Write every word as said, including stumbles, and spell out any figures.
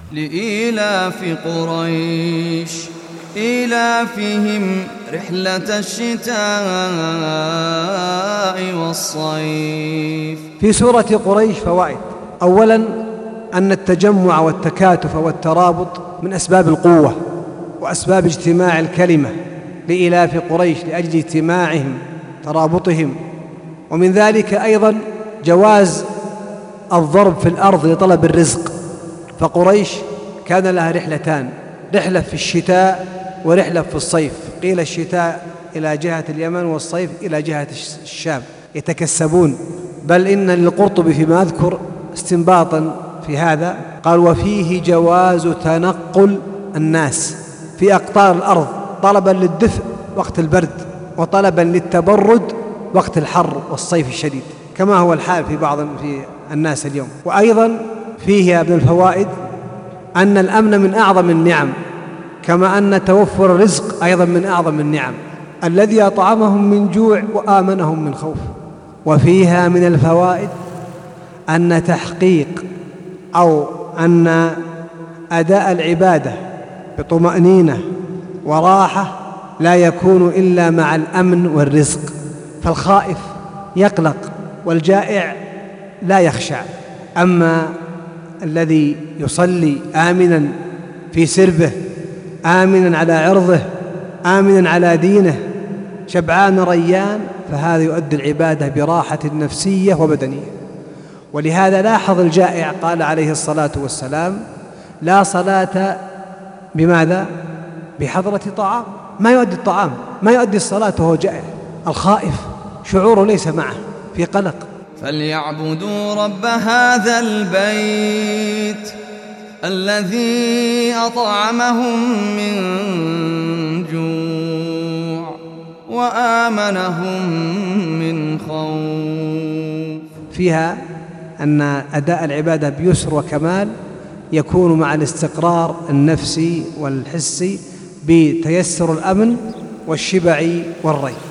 لإيلاف قريش إيلافهم رحلة الشتاء والصيف. في سورة قريش فوائد: أولاً أن التجمع والتكاتف والترابط من أسباب القوة وأسباب اجتماع الكلمة، لإيلاف قريش لأجل اجتماعهم ترابطهم. ومن ذلك أيضاً جواز الضرب في الأرض لطلب الرزق، فقريش كان لها رحلتان: رحلة في الشتاء ورحلة في الصيف. قيل الشتاء إلى جهة اليمن والصيف إلى جهة الشام، يتكسبون. بل إن للقرطبي فيما أذكر استنباطا في هذا قال: وفيه جواز تنقل الناس في أقطار الأرض طلبا للدفء وقت البرد وطلبا للتبرد وقت الحر والصيف الشديد، كما هو الحال في بعض في الناس اليوم. وأيضا فيه من الفوائد أن الأمن من أعظم النعم، كما أن توفر الرزق أيضا من أعظم النعم، الذي أطعمهم من جوع وآمنهم من خوف. وفيها من الفوائد أن تحقيق أو أن أداء العبادة بطمأنينة وراحة لا يكون إلا مع الأمن والرزق، فالخائف يقلق والجائع لا يخشع، أما الذي يصلي آمنا في سربه، آمنا على عرضه، آمنا على دينه، شبعان ريان، فهذا يؤدي العبادة براحة نفسية وبدنية. ولهذا لاحظ الجائع قال عليه الصلاة والسلام: لا صلاة بماذا؟ بحضرة طعام. ما يؤدي الطعام، ما يؤدي الصلاة وهو جائع. الخائف شعوره ليس معه، في قلق. فليعبدوا رب هذا البيت الذي أطعمهم من جوع وآمنهم من خوف. فيها أن أداء العبادة بيسر وكمال يكون مع الاستقرار النفسي والحسي بتيسر الأمن والشبع والري.